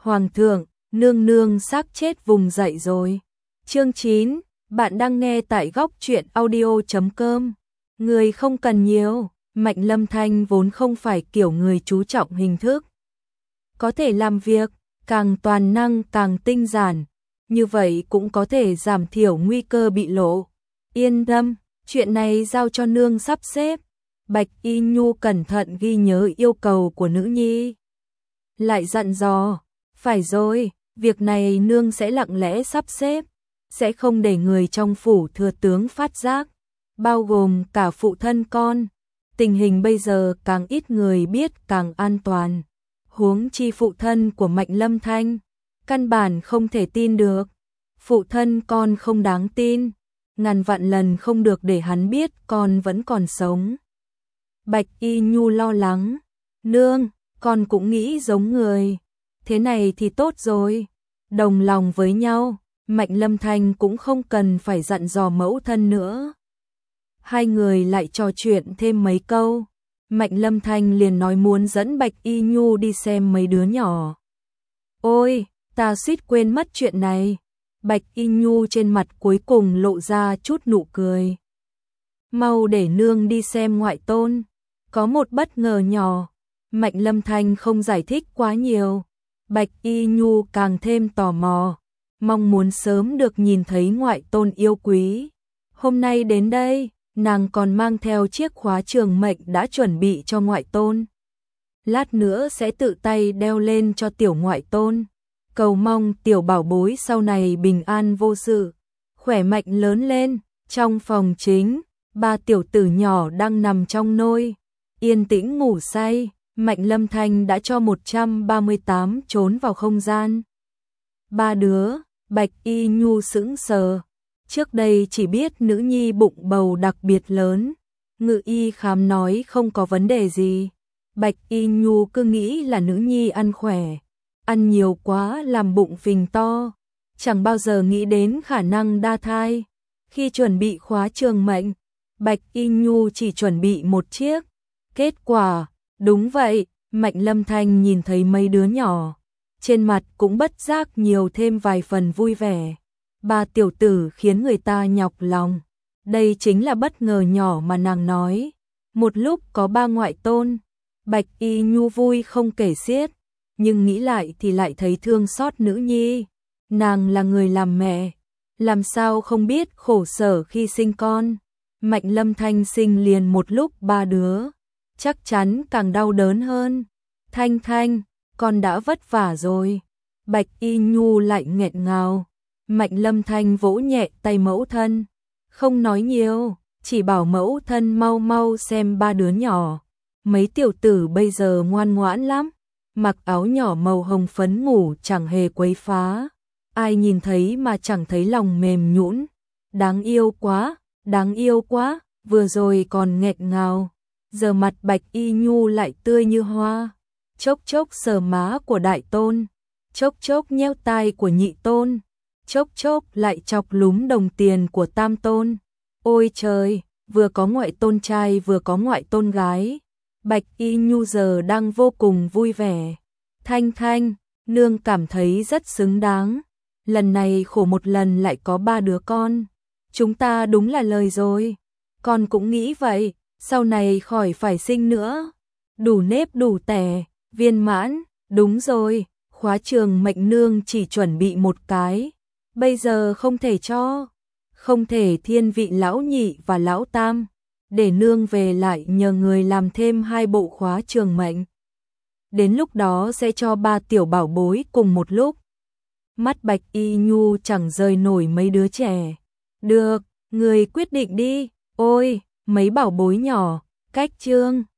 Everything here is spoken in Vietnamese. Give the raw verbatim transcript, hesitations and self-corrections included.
Hoàng thượng, nương nương xác chết vùng dậy rồi. Chương chín, bạn đang nghe tại góc truyện audio chấm com. Người không cần nhiều, Mạnh Lâm Thanh vốn không phải kiểu người chú trọng hình thức. Có thể làm việc, càng toàn năng càng tinh giản, như vậy cũng có thể giảm thiểu nguy cơ bị lộ. Yên tâm, chuyện này giao cho nương sắp xếp. Bạch Y Nhu cẩn thận ghi nhớ yêu cầu của nữ nhi. Lại dặn dò, phải rồi, việc này nương sẽ lặng lẽ sắp xếp, sẽ không để người trong phủ thừa tướng phát giác, bao gồm cả phụ thân con. Tình hình bây giờ càng ít người biết càng an toàn. Huống chi phụ thân của Mạnh Lâm Thanh, căn bản không thể tin được. Phụ thân con không đáng tin, ngàn vạn lần không được để hắn biết con vẫn còn sống. Bạch Y Nhu lo lắng, nương, con cũng nghĩ giống người, thế này thì tốt rồi. Đồng lòng với nhau, Mạnh Lâm Thanh cũng không cần phải dặn dò mẫu thân nữa. Hai người lại trò chuyện thêm mấy câu, Mạnh Lâm Thanh liền nói muốn dẫn Bạch Y Nhu đi xem mấy đứa nhỏ. Ôi, ta suýt quên mất chuyện này. Bạch Y Nhu trên mặt cuối cùng lộ ra chút nụ cười. Mau để nương đi xem ngoại tôn. Có một bất ngờ nhỏ. Mạnh Lâm Thanh không giải thích quá nhiều. Bạch Y Nhu càng thêm tò mò, mong muốn sớm được nhìn thấy ngoại tôn yêu quý. Hôm nay đến đây, nàng còn mang theo chiếc khóa trường mệnh đã chuẩn bị cho ngoại tôn. Lát nữa sẽ tự tay đeo lên cho tiểu ngoại tôn. Cầu mong tiểu bảo bối sau này bình an vô sự, khỏe mạnh lớn lên. Trong phòng chính, ba tiểu tử nhỏ đang nằm trong nôi, yên tĩnh ngủ say. Mạnh Lâm Thanh đã cho một trăm ba mươi tám trốn vào không gian. Ba đứa, Bạch Y Nhu sững sờ. Trước đây chỉ biết nữ nhi bụng bầu đặc biệt lớn. Ngự y khám nói không có vấn đề gì. Bạch Y Nhu cứ nghĩ là nữ nhi ăn khỏe. Ăn nhiều quá làm bụng phình to. Chẳng bao giờ nghĩ đến khả năng đa thai. Khi chuẩn bị khóa trường mệnh, Bạch Y Nhu chỉ chuẩn bị một chiếc. Kết quả, đúng vậy, Mạnh Lâm Thanh nhìn thấy mấy đứa nhỏ. Trên mặt cũng bất giác nhiều thêm vài phần vui vẻ. Ba tiểu tử khiến người ta nhọc lòng. Đây chính là bất ngờ nhỏ mà nàng nói. Một lúc có ba ngoại tôn. Bạch Y Nhu vui không kể xiết. Nhưng nghĩ lại thì lại thấy thương xót nữ nhi. Nàng là người làm mẹ, làm sao không biết khổ sở khi sinh con. Mạnh Lâm Thanh sinh liền một lúc ba đứa, chắc chắn càng đau đớn hơn. Thanh Thanh, con đã vất vả rồi. Bạch Y Nhu lại nghẹn ngào. Mạnh Lâm Thanh vỗ nhẹ tay mẫu thân, không nói nhiều, chỉ bảo mẫu thân mau mau xem ba đứa nhỏ. Mấy tiểu tử bây giờ ngoan ngoãn lắm, mặc áo nhỏ màu hồng phấn ngủ chẳng hề quấy phá. Ai nhìn thấy mà chẳng thấy lòng mềm nhũn. Đáng yêu quá, đáng yêu quá, vừa rồi còn nghẹn ngào. Giờ mặt Bạch Y Nhu lại tươi như hoa. Chốc chốc sờ má của đại tôn, chốc chốc nheo tai của nhị tôn, chốc chốc lại chọc lúm đồng tiền của tam tôn. Ôi trời, vừa có ngoại tôn trai vừa có ngoại tôn gái. Bạch Y Nhu giờ đang vô cùng vui vẻ. Thanh Thanh, nương cảm thấy rất xứng đáng. Lần này khổ một lần lại có ba đứa con. Chúng ta đúng là lời rồi. Con cũng nghĩ vậy, sau này khỏi phải sinh nữa. Đủ nếp đủ tẻ, viên mãn, đúng rồi, khóa trường mệnh nương chỉ chuẩn bị một cái. Bây giờ không thể cho, không thể thiên vị lão nhị và lão tam. Để nương về lại nhờ người làm thêm hai bộ khóa trường mệnh. Đến lúc đó sẽ cho ba tiểu bảo bối cùng một lúc. Mắt Bạch Y Nhu chẳng rời nổi mấy đứa trẻ. Được, người quyết định đi. Ôi, mấy bảo bối nhỏ, cách chương.